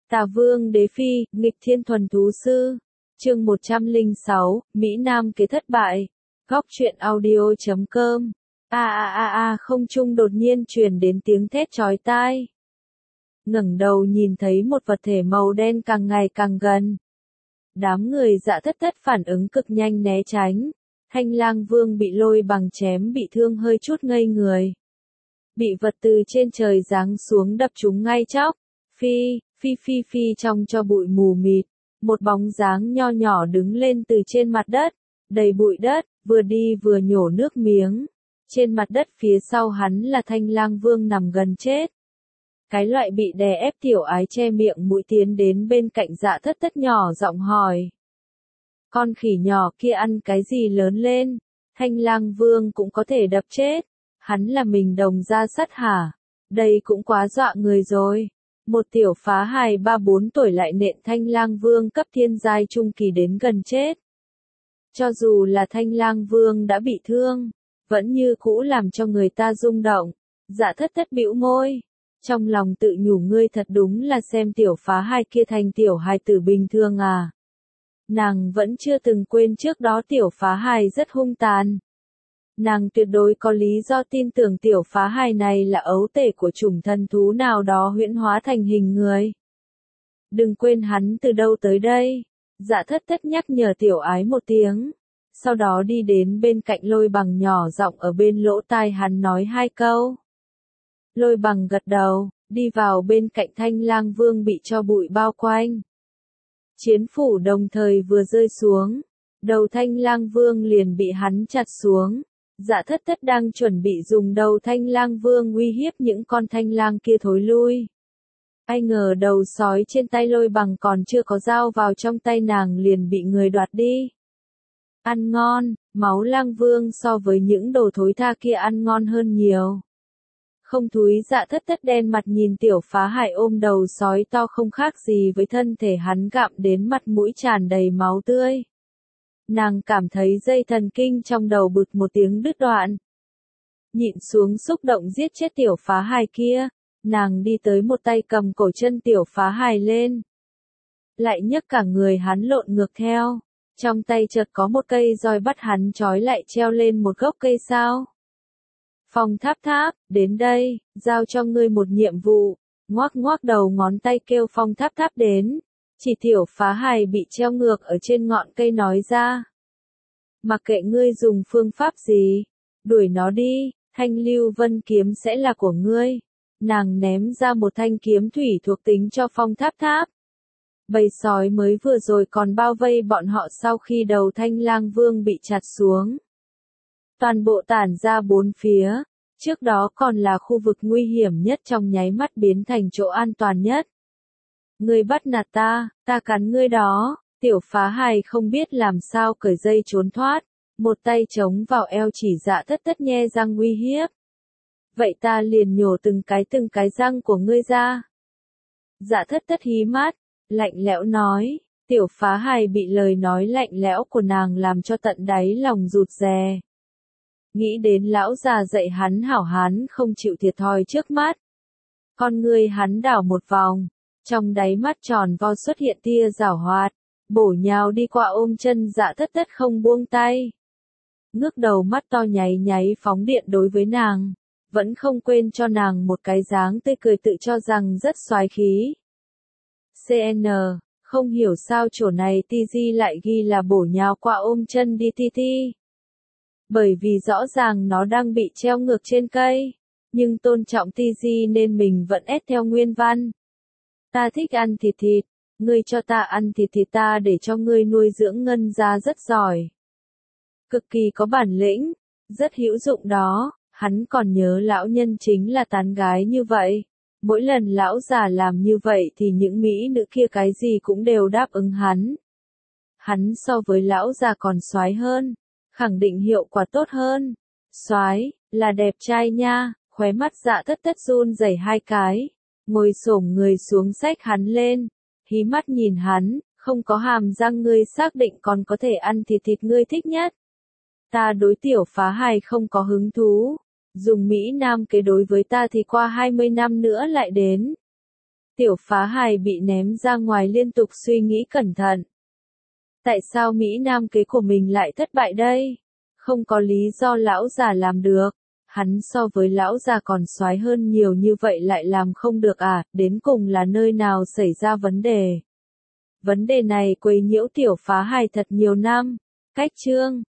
Tà Vương Đế Phi, nghịch thiên thuần thú sư. Chương 106, Mỹ Nam kế thất bại. Góc truyện audio.com. Không trung đột nhiên truyền đến tiếng thét chói tai. Ngẩng đầu nhìn thấy một vật thể màu đen càng ngày càng gần. Đám người Dạ Thất Thất phản ứng cực nhanh né tránh. Thanh Lang Vương bị lôi bằng chém bị thương hơi chút ngây người. Bị vật từ trên trời giáng xuống đập trúng ngay chóc. Phi trong cho bụi mù mịt, một bóng dáng nho nhỏ đứng lên từ trên mặt đất, đầy bụi đất, vừa đi vừa nhổ nước miếng. Trên mặt đất phía sau hắn là Thanh Lang Vương nằm gần chết. Cái loại bị đè ép tiểu ái che miệng mũi tiến đến bên cạnh Dạ Thất Thất nhỏ giọng hỏi. Con khỉ nhỏ kia ăn cái gì lớn lên, Thanh Lang Vương cũng có thể đập chết, hắn là mình đồng ra sắt hả, đây cũng quá dọa người rồi. Một tiểu phá hài 3-4 tuổi lại nện Thanh Lang Vương cấp thiên giai trung kỳ đến gần chết. Cho dù là Thanh Lang Vương đã bị thương, vẫn như cũ làm cho người ta rung động. Dạ Thất Thất bĩu môi, trong lòng tự nhủ ngươi thật đúng là xem tiểu phá hài kia thành tiểu hài tử bình thường à. Nàng vẫn chưa từng quên trước đó tiểu phá hài rất hung tàn. Nàng tuyệt đối có lý do tin tưởng tiểu phá hài này là ấu tể của chủng thần thú nào đó huyễn hóa thành hình người. Đừng quên hắn từ đâu tới đây. Dạ Thất Thất nhắc nhở tiểu ái một tiếng. Sau đó đi đến bên cạnh Lôi Bằng nhỏ giọng ở bên lỗ tai hắn nói 2 câu. Lôi Bằng gật đầu, đi vào bên cạnh Thanh Lang Vương bị cho bụi bao quanh. Chiến phủ đồng thời vừa rơi xuống, đầu Thanh Lang Vương liền bị hắn chặt xuống. Dạ Thất Thất đang chuẩn bị dùng đầu Thanh Lang Vương uy hiếp những con thanh lang kia thối lui. Ai ngờ đầu sói trên tay Lôi Bằng còn chưa có dao vào trong tay nàng liền bị người đoạt đi. Ăn ngon, máu lang vương so với những đồ thối tha kia ăn ngon hơn nhiều. Không thúi. Dạ Thất Thất đen mặt nhìn tiểu phá hài ôm đầu sói to không khác gì với thân thể hắn gặm đến mặt mũi tràn đầy máu tươi. Nàng cảm thấy dây thần kinh trong đầu bụt một tiếng đứt đoạn. Nhịn xuống xúc động giết chết tiểu phá hài kia, nàng đi tới một tay cầm cổ chân tiểu phá hài lên. Lại nhấc cả người hắn lộn ngược theo, trong tay chợt có một cây roi bắt hắn trói lại treo lên một gốc cây sao. Phong Tháp Tháp, đến đây, giao cho ngươi một nhiệm vụ, ngoác đầu ngón tay kêu Phong Tháp Tháp đến. Chỉ tiểu phá hài bị treo ngược ở trên ngọn cây nói ra. Mặc kệ ngươi dùng phương pháp gì, đuổi nó đi, thanh lưu vân kiếm sẽ là của ngươi. Nàng ném ra một thanh kiếm thủy thuộc tính cho Phong Tháp Tháp. Bầy sói mới vừa rồi còn bao vây bọn họ sau khi đầu Thanh Lang Vương bị chặt xuống. Toàn bộ tản ra bốn phía, trước đó còn là khu vực nguy hiểm nhất trong nháy mắt biến thành chỗ an toàn nhất. Ngươi bắt nạt ta cắn ngươi đó. Tiểu phá hài không biết làm sao cởi dây trốn thoát, một tay chống vào eo chỉ Dạ Thất Thất nhe răng uy hiếp. Vậy ta liền nhổ từng cái răng của ngươi ra. Dạ Thất Thất hí mắt, lạnh lẽo nói, tiểu phá hài bị lời nói lạnh lẽo của nàng làm cho tận đáy lòng rụt rè. Nghĩ đến lão già dạy hắn hảo hán không chịu thiệt thòi trước mắt. Con ngươi hắn đảo một vòng, trong đáy mắt tròn vo xuất hiện tia giảo hoạt. Bổ nhào đi qua ôm chân Dạ Thất Thất không buông tay. Ngước đầu mắt to nháy phóng điện đối với nàng, vẫn không quên cho nàng một cái dáng tươi cười tự cho rằng rất soái khí. CN, không hiểu sao chỗ này TG lại ghi là bổ nhào qua ôm chân đi TT. Bởi vì rõ ràng nó đang bị treo ngược trên cây, nhưng tôn trọng TG nên mình vẫn ép theo nguyên văn. Ta thích ăn thịt. Ngươi cho ta ăn thịt thì ta để cho ngươi nuôi dưỡng ngân ra rất giỏi. Cực kỳ có bản lĩnh, rất hữu dụng đó, hắn còn nhớ lão nhân chính là tán gái như vậy. Mỗi lần lão già làm như vậy thì những mỹ nữ kia cái gì cũng đều đáp ứng hắn. Hắn so với lão già còn soái hơn, khẳng định hiệu quả tốt hơn. Soái, là đẹp trai nha, khóe mắt Dạ Thất Thất run rẩy 2 cái, ngồi xổm người xuống xách hắn lên. Hí mắt nhìn hắn, không có hàm răng ngươi xác định còn có thể ăn thịt ngươi thích nhất. Ta đối tiểu phá hài không có hứng thú, dùng Mỹ Nam kế đối với ta thì qua 20 năm nữa lại đến. Tiểu Phá Hài bị ném ra ngoài liên tục suy nghĩ cẩn thận. Tại sao Mỹ Nam kế của mình lại thất bại đây? Không có lý do lão già làm được. Hắn so với lão già còn soái hơn nhiều như vậy lại làm không được à, đến cùng là nơi nào xảy ra vấn đề? Vấn đề này quấy nhiễu Tiểu Phá Hài thật nhiều năm. Cách chương